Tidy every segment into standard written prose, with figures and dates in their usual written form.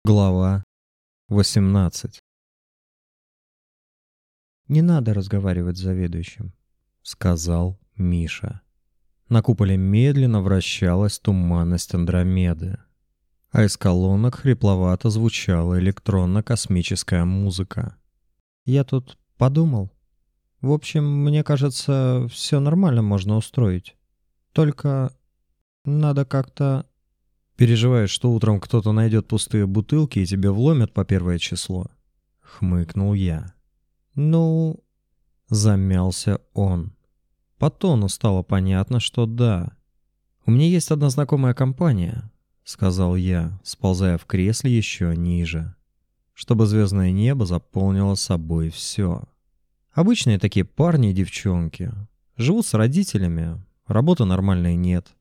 Глава 18. «Не надо разговаривать с заведующим», — сказал Миша. На куполе медленно вращалась туманность Андромеды, а из колонок хрипловато звучала электронно-космическая музыка. «Я тут подумал. В общем, мне кажется, все нормально можно устроить. Только надо как-то...» «Переживаешь, что утром кто-то найдет пустые бутылки и тебе вломят по первое число?» — хмыкнул я. «Ну...» — замялся он. По тону стало понятно, что да. «У меня есть одна знакомая компания», — сказал я, сползая в кресле еще ниже, чтобы звездное небо заполнило собой все. Обычные такие парни и девчонки. Живут с родителями, работы нормальной нет.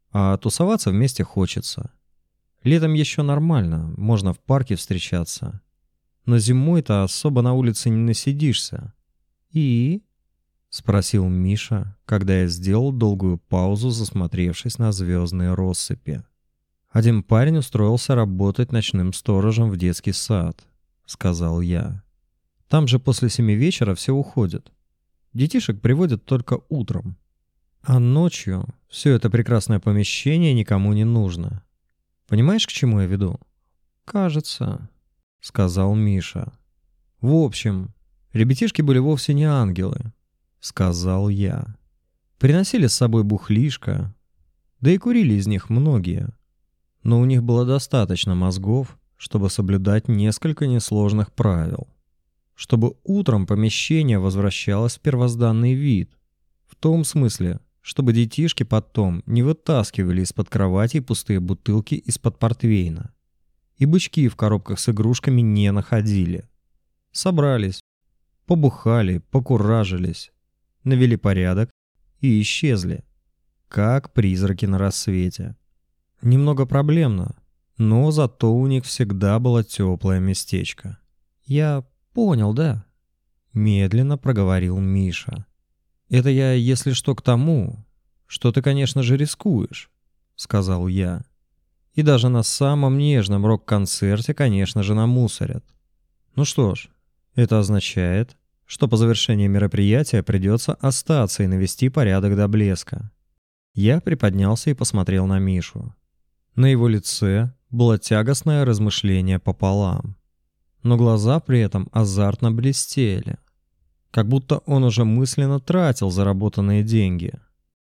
А тусоваться вместе хочется. Летом еще нормально, можно в парке встречаться. Но зимой-то особо на улице не насидишься. «И?» — спросил Миша, когда я сделал долгую паузу, засмотревшись на звездные россыпи. «Один парень устроился работать ночным сторожем в детский сад», — сказал я. «Там же после 7 вечера все уходят. Детишек приводят только утром. А ночью все это прекрасное помещение никому не нужно. Понимаешь, к чему я веду?» «Кажется», — сказал Миша. «В общем, ребятишки были вовсе не ангелы», — сказал я. «Приносили с собой бухлишко, да и курили из них многие. Но у них было достаточно мозгов, чтобы соблюдать несколько несложных правил. Чтобы утром помещение возвращалось в первозданный вид. В том смысле, чтобы детишки потом не вытаскивали из-под кроватей пустые бутылки из-под портвейна. И бычки в коробках с игрушками не находили. Собрались, побухали, покуражились, навели порядок и исчезли, как призраки на рассвете. Немного проблемно, но зато у них всегда было теплое местечко». «Я понял, да», — медленно проговорил Миша. «Это я, если что, к тому, что ты, конечно же, рискуешь», — сказал я. «И даже на самом нежном рок-концерте, конечно же, намусорят. Ну что ж, это означает, что по завершении мероприятия придется остаться и навести порядок до блеска». Я приподнялся и посмотрел на Мишу. На его лице было тягостное размышление пополам, но глаза при этом азартно блестели, как будто он уже мысленно тратил заработанные деньги.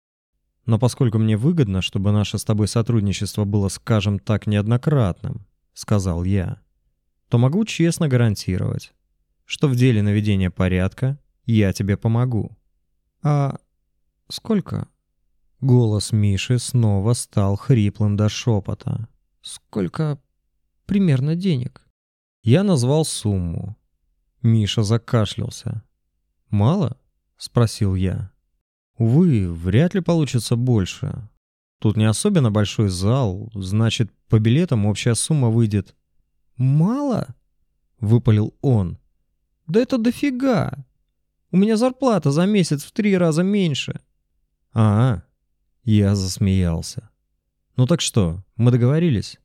«Но поскольку мне выгодно, чтобы наше с тобой сотрудничество было, скажем так, неоднократным», — сказал я, «то могу честно гарантировать, что в деле наведения порядка я тебе помогу». «А сколько?» Голос Миши снова стал хриплым до шепота. «Сколько примерно денег?» Я назвал сумму. Миша закашлялся. «Мало?» — спросил я. «Увы, вряд ли получится больше. Тут не особенно большой зал, значит, по билетам общая сумма выйдет...» «Мало?» — выпалил он. «Да это дофига! У меня зарплата за месяц в 3 раза меньше!» «А-а!» — я засмеялся. «Ну так что, мы договорились?»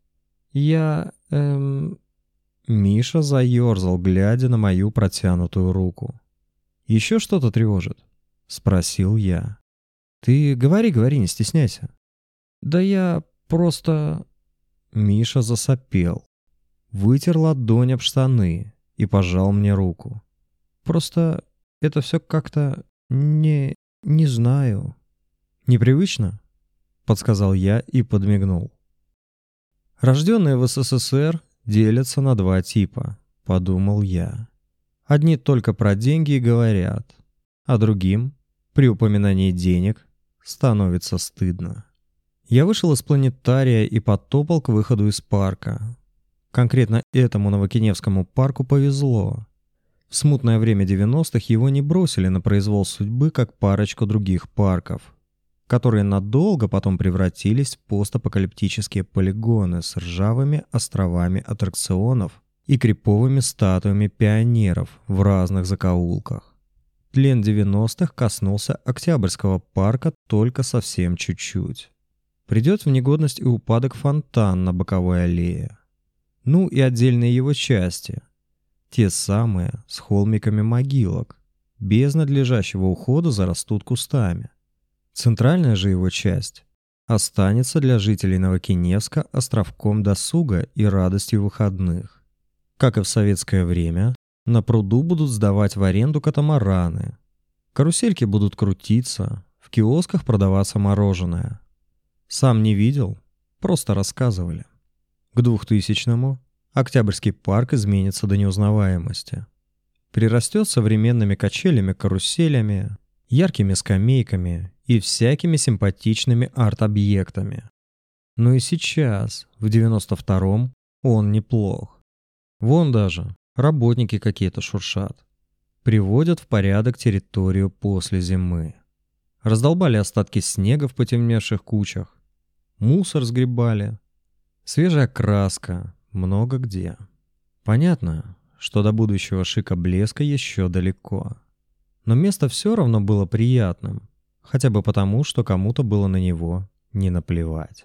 Миша заерзал, глядя на мою протянутую руку. «Еще что-то тревожит?» — спросил я. «Ты говори, не стесняйся». «Да я просто...» Миша засопел, вытер ладонь об штаны и пожал мне руку. «Просто это все как-то... не знаю». «Непривычно?» — подсказал я и подмигнул. «Рожденные в СССР делятся на 2 типа», — подумал я. «Одни только про деньги и говорят, а другим, при упоминании денег, становится стыдно». Я вышел из планетария и потопал к выходу из парка. Конкретно этому Новокиневскому парку повезло. В смутное время 90-х его не бросили на произвол судьбы, как парочку других парков, которые надолго потом превратились в постапокалиптические полигоны с ржавыми островами аттракционов и криповыми статуями пионеров в разных закоулках. Тлен 90-х коснулся Октябрьского парка только совсем чуть-чуть. Придет в негодность и упадок фонтан на боковой аллее. Ну и отдельные его части. Те самые, с холмиками могилок, без надлежащего ухода зарастут кустами. Центральная же его часть останется для жителей Новокиневска островком досуга и радостью выходных. Как и в советское время, на пруду будут сдавать в аренду катамараны. Карусельки будут крутиться, в киосках продаваться мороженое. Сам не видел, просто рассказывали. К 2000-му Октябрьский парк изменится до неузнаваемости. Прирастет современными качелями-каруселями, яркими скамейками и всякими симпатичными арт-объектами. Но и сейчас, в 92-м, он неплох. Вон даже работники какие-то шуршат. Приводят в порядок территорию после зимы. Раздолбали остатки снега в потемневших кучах. Мусор сгребали. Свежая краска. Много где. Понятно, что до будущего шика-блеска еще далеко. Но место все равно было приятным. Хотя бы потому, что кому-то было на него не наплевать.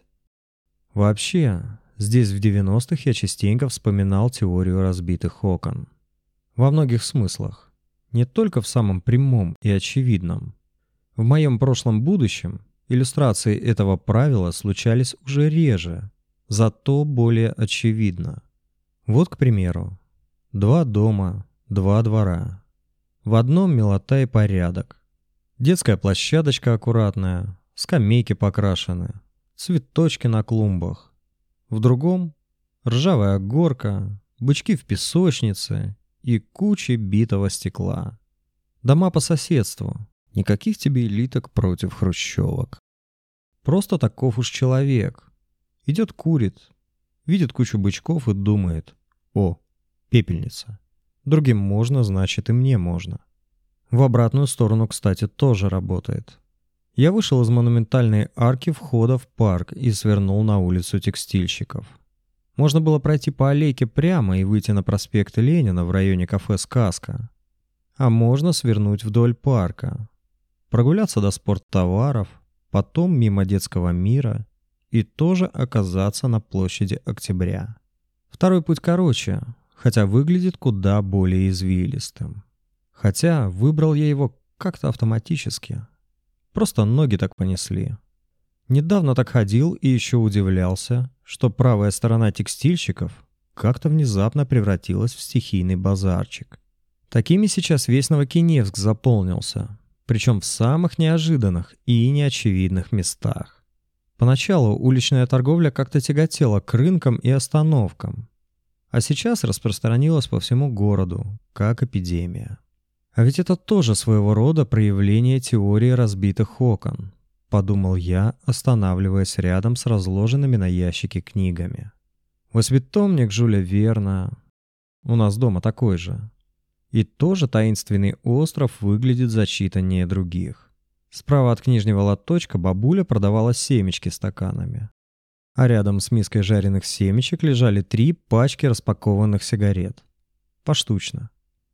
Вообще, здесь в 90-х я частенько вспоминал теорию разбитых окон. Во многих смыслах. Не только в самом прямом и очевидном. В моем прошлом будущем иллюстрации этого правила случались уже реже, зато более очевидно. Вот, к примеру, 2 дома, 2 двора. В одном милота и порядок. Детская площадочка аккуратная, скамейки покрашены, цветочки на клумбах. В другом ржавая горка, бычки в песочнице и куча битого стекла. Дома по соседству, никаких тебе элиток против хрущевок. Просто таков уж человек. Идет курит, видит кучу бычков и думает: о, пепельница. Другим можно, значит и мне можно. В обратную сторону, кстати, тоже работает. Я вышел из монументальной арки входа в парк и свернул на улицу Текстильщиков. Можно было пройти по аллейке прямо и выйти на проспект Ленина в районе кафе «Сказка». А можно свернуть вдоль парка, прогуляться до спорттоваров, потом мимо детского мира и тоже оказаться на площади Октября. Второй путь короче, хотя выглядит куда более извилистым. Хотя выбрал я его как-то автоматически. Просто ноги так понесли. Недавно так ходил и еще удивлялся, что правая сторона Текстильщиков как-то внезапно превратилась в стихийный базарчик. Такими сейчас весь Новокиневск заполнился, причем в самых неожиданных и неочевидных местах. Поначалу уличная торговля как-то тяготела к рынкам и остановкам, а сейчас распространилась по всему городу, как эпидемия. А ведь это тоже своего рода проявление теории разбитых окон, подумал я, останавливаясь рядом с разложенными на ящике книгами. Восьмитомник Жюля Верна. У нас дома такой же. И тоже таинственный остров выглядит зачитаннее других. Справа от книжного лоточка бабуля продавала семечки стаканами. А рядом с миской жареных семечек лежали 3 пачки распакованных сигарет. Поштучно.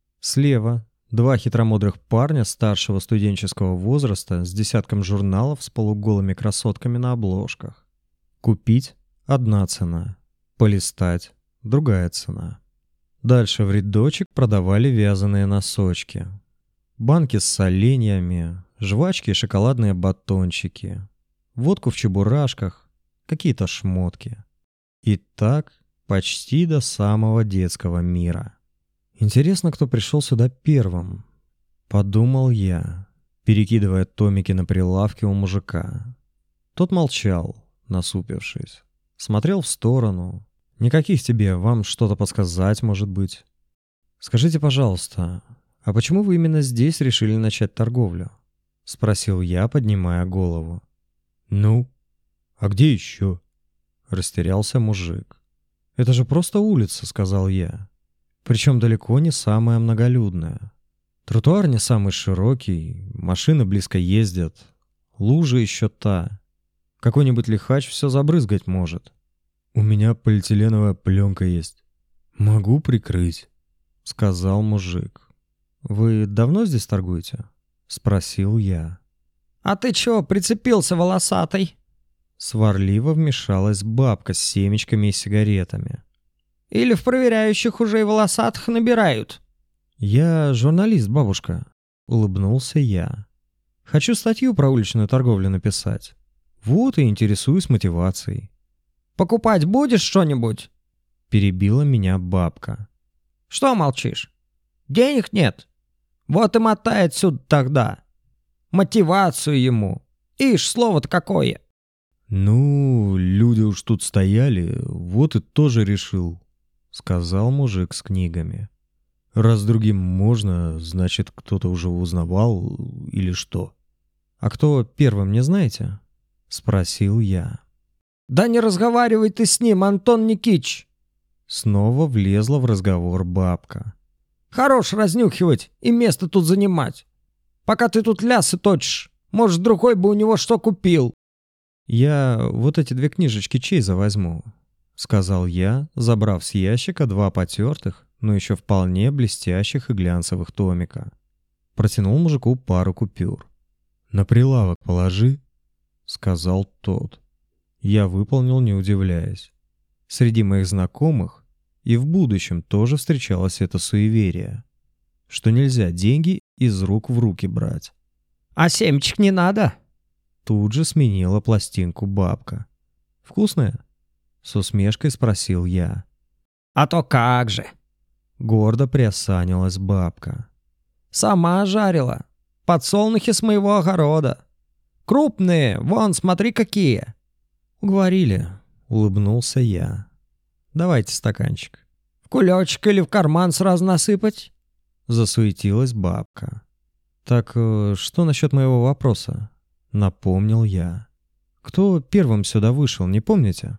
Слева 2 хитромудрых парня старшего студенческого возраста с десятком журналов с полуголыми красотками на обложках. Купить – одна цена, полистать – другая цена. Дальше в рядочек продавали вязаные носочки, банки с соленьями, жвачки и шоколадные батончики, водку в чебурашках, какие-то шмотки. И так почти до самого детского мира. Интересно, кто пришел сюда первым, подумал я, перекидывая томики на прилавке у мужика. Тот молчал, насупившись, смотрел в сторону. Никаких тебе, вам что-то подсказать, может быть. Скажите, пожалуйста, а почему вы именно здесь решили начать торговлю? Спросил я, поднимая голову. Ну, а где еще? Растерялся мужик. Это же просто улица, сказал я. Причем далеко не самая многолюдная. Тротуар не самый широкий, машины близко ездят, лужа еще та. Какой-нибудь лихач все забрызгать может. У меня полиэтиленовая пленка есть. Могу прикрыть, сказал мужик. Вы давно здесь торгуете? Спросил я. А ты чё прицепился, волосатый? Сварливо вмешалась бабка с семечками и сигаретами. Или в проверяющих уже и волосатых набирают?» «Я журналист, бабушка», — улыбнулся я. «Хочу статью про уличную торговлю написать. Вот и интересуюсь мотивацией». «Покупать будешь что-нибудь?» — перебила меня бабка. «Что молчишь? Денег нет? Вот и мотай отсюда тогда. Мотивацию ему. Ишь, слово-то какое!» «Ну, люди уж тут стояли, вот и тоже решил», — сказал мужик с книгами. «Раз другим можно, значит, кто-то уже узнавал или что?» «А кто первым, не знаете?» — спросил я. «Да не разговаривай ты с ним, Антон Никитич!» Снова влезла в разговор бабка. «Хорош разнюхивать и место тут занимать. Пока ты тут лясы точишь, может, другой бы у него что купил». «Я вот эти 2 книжечки Чейза возьму», — сказал я, забрав с ящика 2 потертых, но еще вполне блестящих и глянцевых томика. Протянул мужику пару купюр. «На прилавок положи», — сказал тот. Я выполнил, не удивляясь. Среди моих знакомых и в будущем тоже встречалось это суеверие, что нельзя деньги из рук в руки брать. «А семечек не надо?» Тут же сменила пластинку бабка. «Вкусная?» — с усмешкой спросил я. «А то как же!» Гордо приосанилась бабка. «Сама жарила. Подсолнухи с моего огорода. Крупные, вон, смотри какие!» «Уговорили», — улыбнулся я. «Давайте стаканчик». «В кулечек или в карман сразу насыпать?» Засуетилась бабка. «Так что насчет моего вопроса?» — напомнил я. «Кто первым сюда вышел, не помните?»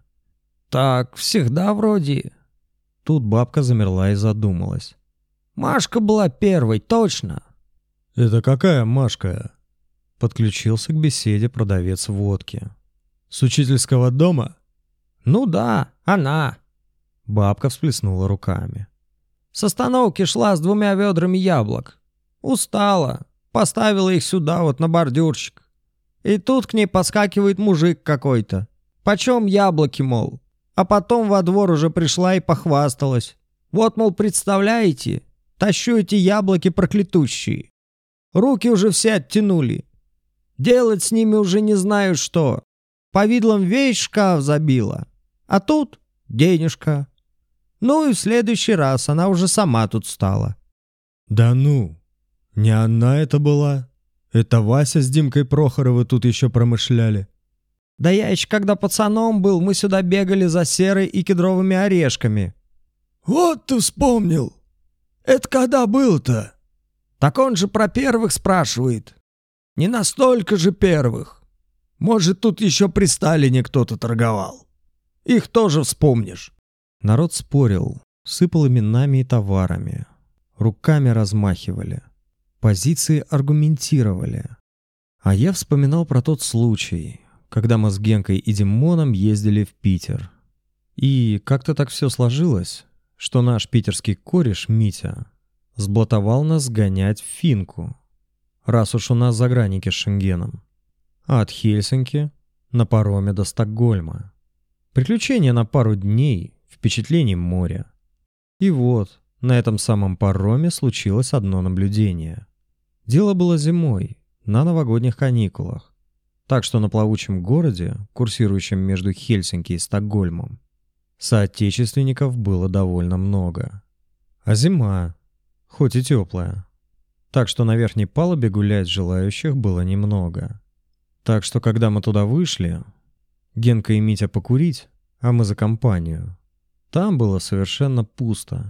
«Так всегда вроде...» Тут бабка замерла и задумалась. «Машка была первой, точно!» «Это какая Машка?» Подключился к беседе продавец водки. «С учительского дома?» «Ну да, она!» Бабка всплеснула руками. «С остановки шла с 2 ведрами яблок. Устала, поставила их сюда вот на бордюрчик. И тут к ней подскакивает мужик какой-то. Почем яблоки, мол? А потом во двор уже пришла и похвасталась. Вот, мол, представляете, тащу эти яблоки проклятущие. Руки уже все оттянули. Делать с ними уже не знаю что. Повидлом весь шкаф забила. А тут денежка. Ну и в следующий раз она уже сама тут стала». «Да ну, не она это была? Это Вася с Димкой Прохоровы тут еще промышляли». «Да я еще когда пацаном был, мы сюда бегали за серой и кедровыми орешками». «Вот ты вспомнил! Это когда был-то?» «Так он же про первых спрашивает». «Не настолько же первых. Может, тут еще при Сталине кто-то торговал. Их тоже вспомнишь». Народ спорил, сыпал именами и товарами. Руками размахивали. Позиции аргументировали. А я вспоминал про тот случай, когда мы с Генкой и Димоном ездили в Питер. И как-то так все сложилось, что наш питерский кореш Митя сблатовал нас гонять в Финку, раз уж у нас загранники с Шенгеном. А от Хельсинки на пароме до Стокгольма. Приключения на пару дней, впечатлений моря. И вот, на этом самом пароме случилось одно наблюдение. Дело было зимой, на новогодних каникулах. Так что на плавучем городе, курсирующем между Хельсинки и Стокгольмом, соотечественников было довольно много. А зима, хоть и теплая. Так что на верхней палубе гулять желающих было немного. Так что когда мы туда вышли, Генка и Митя покурить, а мы за компанию, там было совершенно пусто.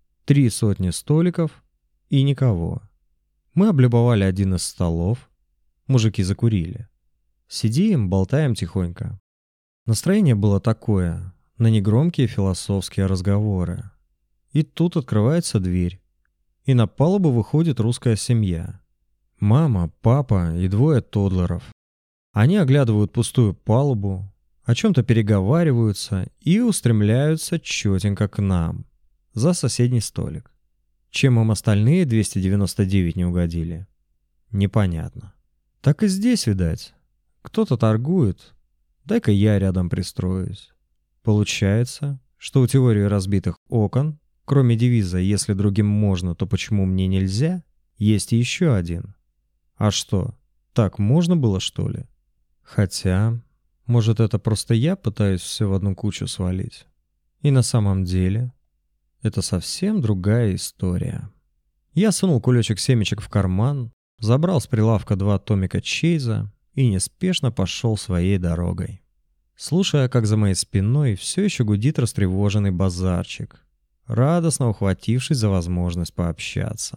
300 столиков и никого. Мы облюбовали один из столов, мужики закурили. Сидим, болтаем тихонько. Настроение было такое, на негромкие философские разговоры. И тут открывается дверь, и на палубу выходит русская семья. Мама, папа и 2 тоддлеров. Они оглядывают пустую палубу, о чем-то переговариваются и устремляются чётенько к нам, за соседний столик. Чем им остальные 299 не угодили? Непонятно. Так и здесь, видать. Кто-то торгует. Дай-ка я рядом пристроюсь. Получается, что у теории разбитых окон, кроме девиза «если другим можно, то почему мне нельзя», есть еще один. А что, так можно было, что ли? Хотя, может, это просто я пытаюсь все в одну кучу свалить. И на самом деле, это совсем другая история. Я сунул кулечек семечек в карман, забрал с прилавка 2 томика Чейза и неспешно пошел своей дорогой, слушая, как за моей спиной все еще гудит растревоженный базарчик, радостно ухватившись за возможность пообщаться.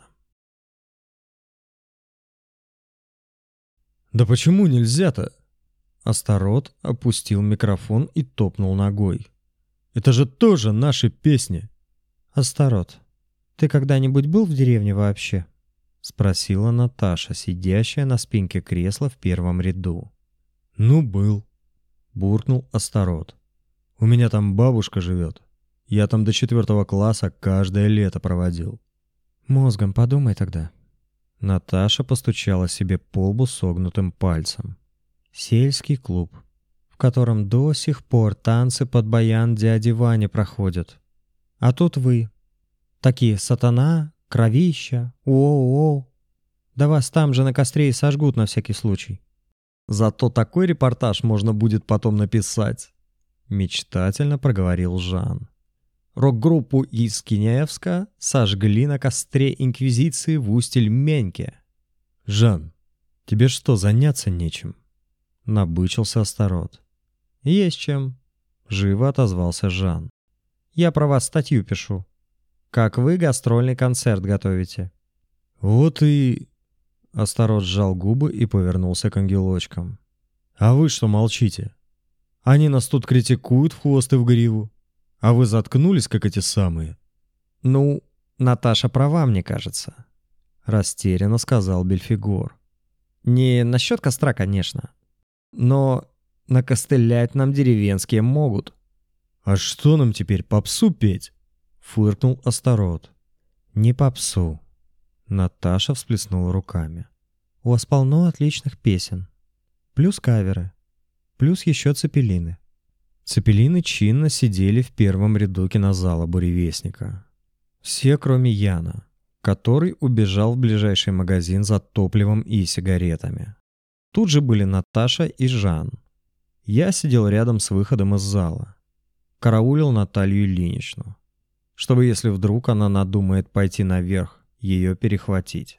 «Да почему нельзя-то?» Астарот опустил микрофон и топнул ногой. «Это же тоже наши песни!» «Астарот, ты когда-нибудь был в деревне вообще?» — спросила Наташа, сидящая на спинке кресла в первом ряду. «Ну, был», — буркнул Астарот. «У меня там бабушка живет. Я там до 4 класса каждое лето проводил». «Мозгом подумай тогда». Наташа постучала себе по лбу согнутым пальцем. «Сельский клуб, в котором до сих пор танцы под баян дяди Вани проходят. А тут вы. Такие сатана, кровища, уоу-оу. Да вас там же на костре и сожгут на всякий случай». «Зато такой репортаж можно будет потом написать», — мечтательно проговорил Жан. «Рок-группу из Кинеевска сожгли на костре Инквизиции в Усть-Ильменьке». «Жан, тебе что, заняться нечем?» — набычился Астарот. «Есть чем», — живо отозвался Жан. «Я про вас статью пишу. Как вы гастрольный концерт готовите». «Вот и...» Астарот сжал губы и повернулся к ангелочкам. «А вы что молчите? Они нас тут критикуют в хвост и в гриву. А вы заткнулись, как эти самые?» «Ну, Наташа права, мне кажется», — растерянно сказал Бельфигор. «Не насчет костра, конечно. Но накостылять нам деревенские могут». «А что нам теперь, попсу петь?» — фыркнул Астарот. «Не попсу». Наташа всплеснула руками. «У вас полно отличных песен. Плюс каверы. Плюс еще цепелины». Цепелины чинно сидели в первом ряду кинозала «Буревестника». Все, кроме Яна, который убежал в ближайший магазин за топливом и сигаретами. Тут же были Наташа и Жан. Я сидел рядом с выходом из зала. Караулил Наталью Ильиничну, чтобы, если вдруг она надумает пойти наверх, ее перехватить.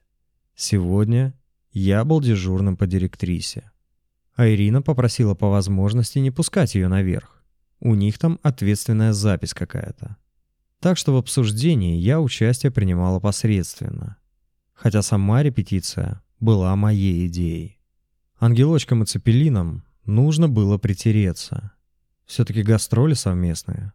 Сегодня я был дежурным по директрисе. А Ирина попросила по возможности не пускать ее наверх. У них там ответственная запись какая-то. Так что в обсуждении я участие принимала посредственно. Хотя сама репетиция была моей идеей. Ангелочкам и цепелинам нужно было притереться. Все-таки гастроли совместные.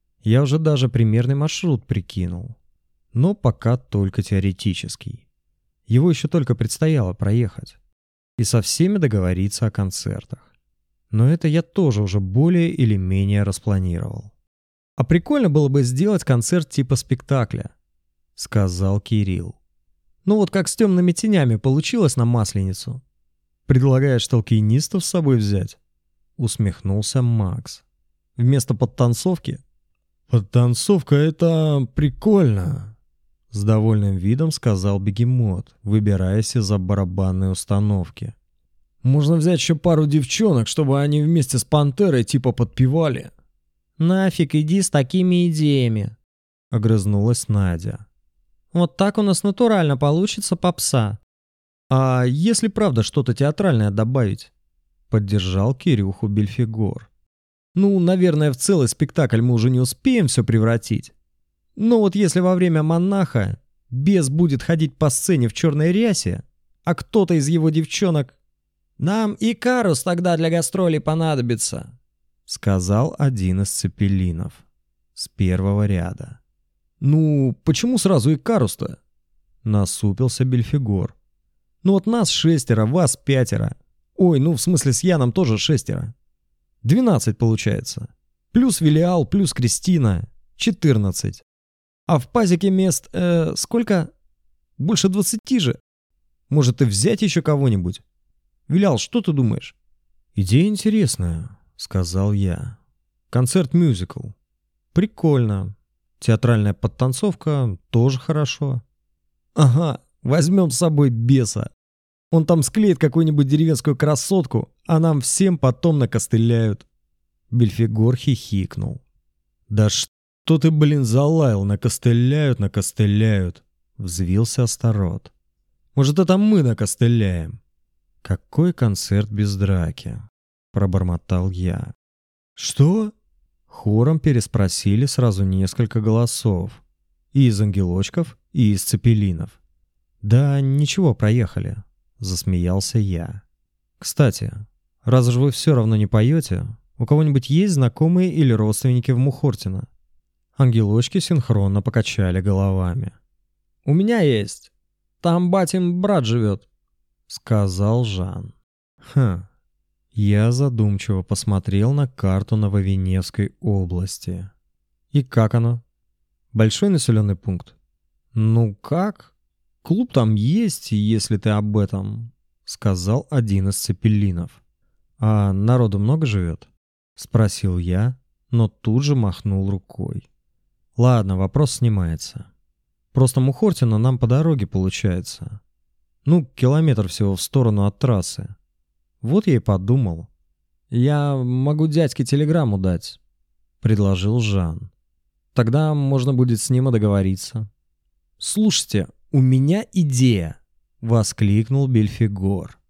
Я уже даже примерный маршрут прикинул. Но пока только теоретический. Его еще только предстояло проехать. И со всеми договориться о концертах. Но это я тоже уже более или менее распланировал. «А прикольно было бы сделать концерт типа спектакля», — сказал Кирилл. «Ну вот как с темными тенями получилось на Масленицу». «Предлагаешь толкинистов с собой взять?» — усмехнулся Макс. «Вместо подтанцовки?» «Подтанцовка — это прикольно», — с довольным видом сказал Бегемот, выбираясь из-за барабанной установки. «Можно взять еще пару девчонок, чтобы они вместе с Пантерой типа подпевали». «Нафиг иди с такими идеями», — огрызнулась Надя. «Вот так у нас натурально получится попса». «А если правда что-то театральное добавить?» — поддержал Кирюху Бельфигор. «Ну, наверное, в целый спектакль мы уже не успеем все превратить. Но вот если во время монаха бес будет ходить по сцене в черной рясе, а кто-то из его девчонок...» «Нам Икарус тогда для гастролей понадобится», — сказал один из цепелинов с первого ряда. «Ну, почему сразу Икарус-то?» — насупился Бельфигор. «Ну вот нас 6, вас 5. Ой, ну в смысле с Яном тоже 6. 12 получается. Плюс Велиал, плюс Кристина. 14. А в пазике мест, сколько? Больше 20 же. Может и взять еще кого-нибудь? Вилял, что ты думаешь?» «Идея интересная», — сказал я. «Концерт-мюзикл. Прикольно. Театральная подтанцовка тоже хорошо. Ага, возьмем с собой беса. Он там склеит какую-нибудь деревенскую красотку, а нам всем потом накостыляют. Бельфигор хихикнул. Да что ты, блин, залаял? Накостыляют. Взвился Астарот. Может, это мы накостыляем? Какой концерт без драки? Пробормотал я. Что? Хором переспросили сразу несколько голосов. И из ангелочков, и из цепелинов. Да ничего, проехали. Засмеялся я. Кстати, раз же вы все равно не поете, у кого-нибудь есть знакомые или родственники в Мухортино? Ангелочки синхронно покачали головами. «У меня есть. Там батин брат живет», — сказал Жан. Я задумчиво посмотрел на карту Нововеневской области. И как оно? Большой населенный пункт? Ну как? Клуб там есть, если ты об этом, сказал один из цепелинов. А народу много живет? Спросил я, но тут же махнул рукой. Ладно, вопрос снимается. Просто Мухортино нам по дороге получается. Ну, километр всего в сторону от трассы. Вот я и подумал. «Я могу дядьке телеграмму дать», — предложил Жан. «Тогда можно будет с ним и договориться». «Слушайте, у меня идея!» — воскликнул Бельфигор.